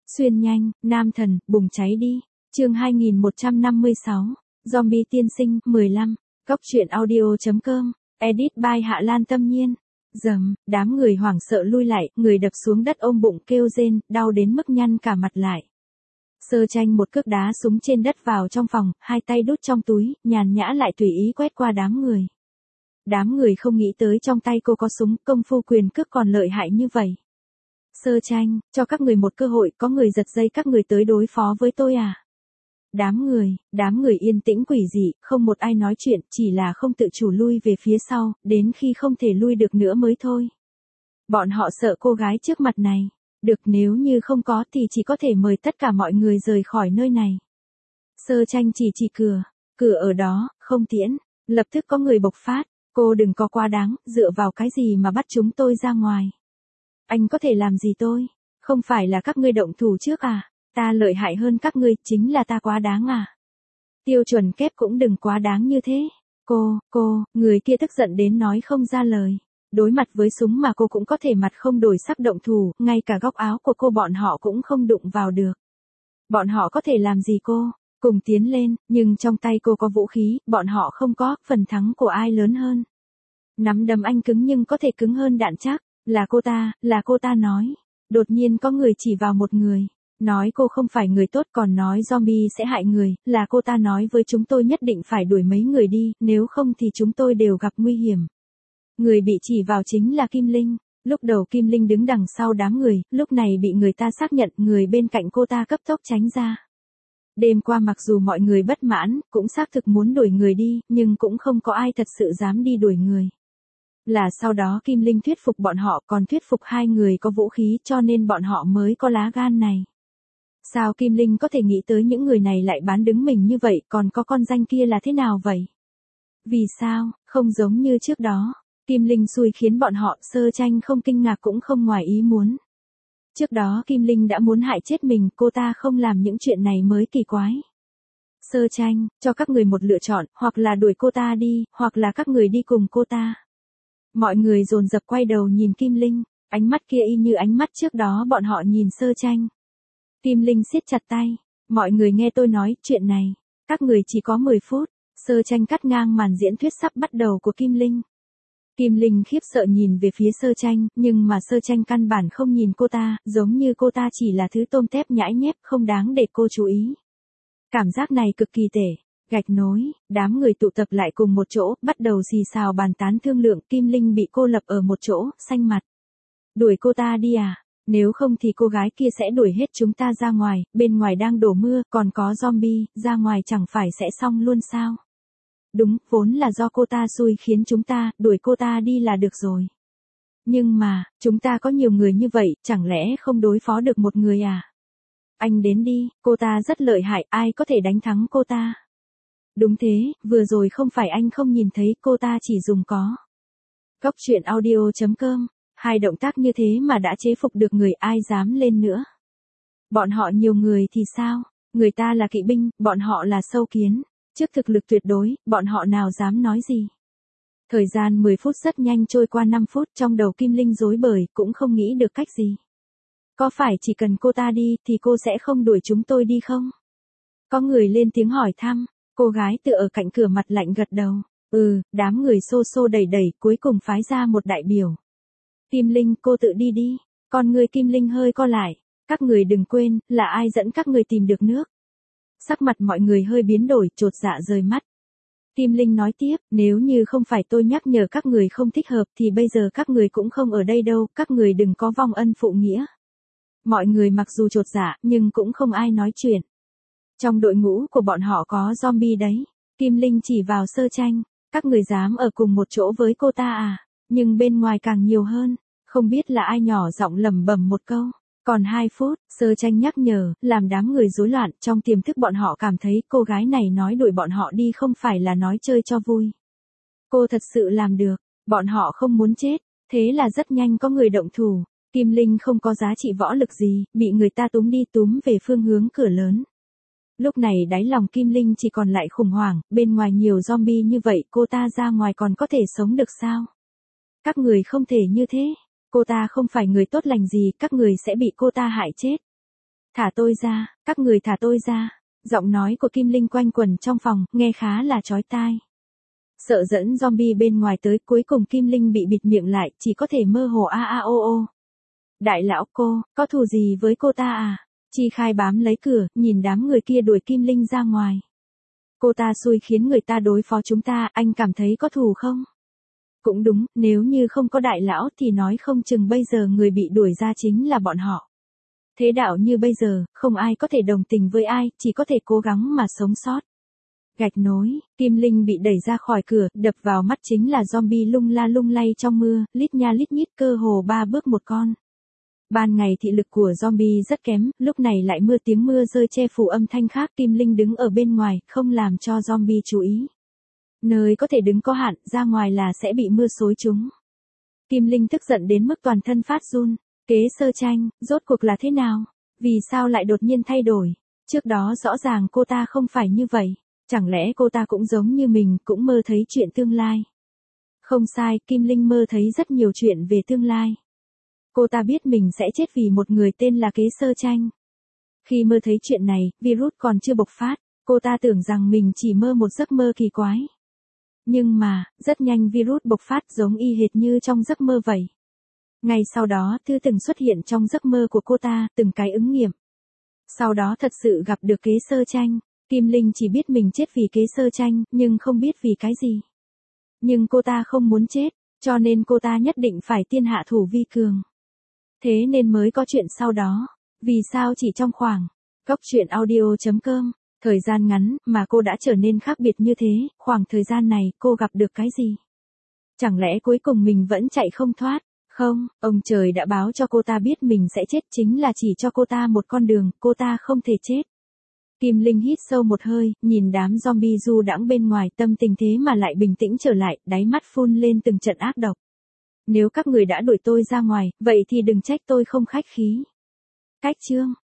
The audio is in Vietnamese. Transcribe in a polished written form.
Xuyên nhanh, nam thần, bùng cháy đi. Chương 2156. Zombie tiên sinh, 15. Góc truyện audio.com. Edit by Hạ Lan Tâm Nhiên. Đám người hoảng sợ lui lại, người đập xuống đất ôm bụng kêu rên, đau đến mức nhăn cả mặt lại. Sơ Tranh một cước đá súng trên đất vào trong phòng, hai tay đút trong túi, nhàn nhã lại tùy ý quét qua đám người. Đám người không nghĩ tới trong tay cô có súng, công phu quyền cước còn lợi hại như vậy. Sơ Tranh, cho các người một cơ hội, có người giật dây các người tới đối phó với tôi à? Đám người yên tĩnh quỷ dị, không một ai nói chuyện, chỉ là không tự chủ lui về phía sau, đến khi không thể lui được nữa mới thôi. Bọn họ sợ cô gái trước mặt này. Được, nếu như không có thì chỉ có thể mời tất cả mọi người rời khỏi nơi này. Sơ Tranh chỉ cửa ở đó, không tiễn. Lập tức có người bộc phát, cô đừng có quá đáng, dựa vào cái gì mà bắt chúng tôi ra ngoài. Anh có thể làm gì tôi? Không phải là các ngươi động thủ trước à? Ta lợi hại hơn các ngươi, chính là ta quá đáng à? Tiêu Chuẩn kép cũng đừng quá đáng như thế. Người kia tức giận đến nói không ra lời. Đối mặt với súng mà cô cũng có thể mặt không đổi sắc động thủ, ngay cả góc áo của cô bọn họ cũng không đụng vào được. Bọn họ có thể làm gì cô? Cùng tiến lên, nhưng trong tay cô có vũ khí, bọn họ không có, phần thắng của ai lớn hơn? Nắm đấm anh cứng nhưng có thể cứng hơn đạn chắc. Là cô ta nói. Đột nhiên có người chỉ vào một người. Nói cô không phải người tốt, còn nói zombie sẽ hại người, là cô ta nói với chúng tôi nhất định phải đuổi mấy người đi, nếu không thì chúng tôi đều gặp nguy hiểm. Người bị chỉ vào chính là Kim Linh. Lúc đầu Kim Linh đứng đằng sau đám người, lúc này bị người ta xác nhận, người bên cạnh cô ta cấp tốc tránh ra. Đêm qua mặc dù mọi người bất mãn, cũng xác thực muốn đuổi người đi, nhưng cũng không có ai thật sự dám đi đuổi người. Là sau đó Kim Linh thuyết phục bọn họ, còn thuyết phục hai người có vũ khí, cho nên bọn họ mới có lá gan này. Sao Kim Linh có thể nghĩ tới những người này lại bán đứng mình như vậy, còn có con danh kia là thế nào vậy? Vì sao, không giống như trước đó, Kim Linh xui khiến bọn họ, Sơ Tranh không kinh ngạc cũng không ngoài ý muốn. Trước đó Kim Linh đã muốn hại chết mình, cô ta không làm những chuyện này mới kỳ quái. Sơ Tranh, cho các người một lựa chọn, hoặc là đuổi cô ta đi, hoặc là các người đi cùng cô ta. Mọi người dồn dập quay đầu nhìn Kim Linh, ánh mắt kia y như ánh mắt trước đó bọn họ nhìn Sơ Tranh. Kim Linh siết chặt tay, mọi người nghe tôi nói chuyện này, các người chỉ có 10 phút, Sơ Tranh cắt ngang màn diễn thuyết sắp bắt đầu của Kim Linh. Kim Linh khiếp sợ nhìn về phía Sơ Tranh, nhưng mà Sơ Tranh căn bản không nhìn cô ta, giống như cô ta chỉ là thứ tôm tép nhãi nhép không đáng để cô chú ý. Cảm giác này cực kỳ tệ. Gạch nối, đám người tụ tập lại cùng một chỗ, bắt đầu xì xào bàn tán thương lượng, Kim Linh bị cô lập ở một chỗ, xanh mặt. Đuổi cô ta đi à? Nếu không thì cô gái kia sẽ đuổi hết chúng ta ra ngoài, bên ngoài đang đổ mưa, còn có zombie, ra ngoài chẳng phải sẽ xong luôn sao? Đúng, vốn là do cô ta xui khiến chúng ta, đuổi cô ta đi là được rồi. Nhưng mà, chúng ta có nhiều người như vậy, chẳng lẽ không đối phó được một người à? Anh đến đi, cô ta rất lợi hại, ai có thể đánh thắng cô ta? Đúng thế, vừa rồi không phải anh không nhìn thấy, cô ta chỉ dùng có. Góc truyện audio.com. Hai động tác như thế mà đã chế phục được người, ai dám lên nữa. Bọn họ nhiều người thì sao? Người ta là kỵ binh, bọn họ là sâu kiến. Trước thực lực tuyệt đối, bọn họ nào dám nói gì. Thời gian 10 phút rất nhanh trôi qua 5 phút, trong đầu Kim Linh rối bời, cũng không nghĩ được cách gì. Có phải chỉ cần cô ta đi, thì cô sẽ không đuổi chúng tôi đi không? Có người lên tiếng hỏi thăm, cô gái tựa ở cạnh cửa mặt lạnh gật đầu. Đám người xô xô đẩy đẩy, cuối cùng phái ra một đại biểu. Kim Linh, cô tự đi đi. Con người Kim Linh hơi co lại. Các người đừng quên, là ai dẫn các người tìm được nước. Sắc mặt mọi người hơi biến đổi, chột dạ rời mắt. Kim Linh nói tiếp, nếu như không phải tôi nhắc nhở các người không thích hợp thì bây giờ các người cũng không ở đây đâu, các người đừng có vong ân phụ nghĩa. Mọi người mặc dù chột dạ, nhưng cũng không ai nói chuyện. Trong đội ngũ của bọn họ có zombie đấy. Kim Linh chỉ vào Sơ Tranh, các người dám ở cùng một chỗ với cô ta à? Nhưng bên ngoài càng nhiều hơn, không biết là ai nhỏ giọng lẩm bẩm một câu. Còn 2 phút, Sơ Tranh nhắc nhở, làm đám người rối loạn, trong tiềm thức bọn họ cảm thấy cô gái này nói đuổi bọn họ đi không phải là nói chơi cho vui. Cô thật sự làm được, bọn họ không muốn chết, thế là rất nhanh có người động thủ. Kim Linh không có giá trị võ lực gì, bị người ta túm đi túm về phương hướng cửa lớn. Lúc này đáy lòng Kim Linh chỉ còn lại khủng hoảng, bên ngoài nhiều zombie như vậy cô ta ra ngoài còn có thể sống được sao? Các người không thể như thế, cô ta không phải người tốt lành gì, các người sẽ bị cô ta hại chết. Thả tôi ra, các người thả tôi ra. Giọng nói của Kim Linh quanh quẩn trong phòng, nghe khá là chói tai. Sợ dẫn zombie bên ngoài tới, cuối cùng Kim Linh bị bịt miệng lại, chỉ có thể mơ hồ a a ô ô. Đại lão cô, có thù gì với cô ta à? Chi Khai bám lấy cửa, nhìn đám người kia đuổi Kim Linh ra ngoài. Cô ta xui khiến người ta đối phó chúng ta, anh cảm thấy có thù không? Cũng đúng, nếu như không có đại lão thì nói không chừng bây giờ người bị đuổi ra chính là bọn họ. Thế đạo như bây giờ, không ai có thể đồng tình với ai, chỉ có thể cố gắng mà sống sót. Gạch nối, Kim Linh bị đẩy ra khỏi cửa, đập vào mắt chính là zombie lung la lung lay trong mưa, lít nha lít nhít cơ hồ 3 bước một con. Ban ngày thị lực của zombie rất kém, lúc này lại mưa, tiếng mưa rơi che phủ âm thanh khác. Kim Linh đứng ở bên ngoài, không làm cho zombie chú ý. Nơi có thể đứng có hạn, ra ngoài là sẽ bị mưa xối chúng. Kim Linh tức giận đến mức toàn thân phát run. Kế Sơ Tranh, rốt cuộc là thế nào? Vì sao lại đột nhiên thay đổi? Trước đó rõ ràng cô ta không phải như vậy. Chẳng lẽ cô ta cũng giống như mình, cũng mơ thấy chuyện tương lai? Không sai, Kim Linh mơ thấy rất nhiều chuyện về tương lai. Cô ta biết mình sẽ chết vì một người tên là Kế Sơ Tranh. Khi mơ thấy chuyện này, virus còn chưa bộc phát, cô ta tưởng rằng mình chỉ mơ một giấc mơ kỳ quái. Nhưng mà, rất nhanh virus bộc phát giống y hệt như trong giấc mơ vậy. Ngay sau đó, thư từng xuất hiện trong giấc mơ của cô ta, từng cái ứng nghiệm. Sau đó thật sự gặp được Kế Sơ Tranh. Kim Linh chỉ biết mình chết vì Kế Sơ Tranh, nhưng không biết vì cái gì. Nhưng cô ta không muốn chết, cho nên cô ta nhất định phải tiên hạ thủ vi cường. Thế nên mới có chuyện sau đó. Vì sao chỉ trong khoảng Cốc truyện audio.com, thời gian ngắn mà cô đã trở nên khác biệt như thế, khoảng thời gian này cô gặp được cái gì? Chẳng lẽ cuối cùng mình vẫn chạy không thoát? Không, ông trời đã báo cho cô ta biết mình sẽ chết, chính là chỉ cho cô ta một con đường, cô ta không thể chết. Kim Linh hít sâu một hơi, nhìn đám zombie du đãng bên ngoài, tâm tình thế mà lại bình tĩnh trở lại, đáy mắt phun lên từng trận ác độc. Nếu các người đã đuổi tôi ra ngoài, vậy thì đừng trách tôi không khách khí. Cách chương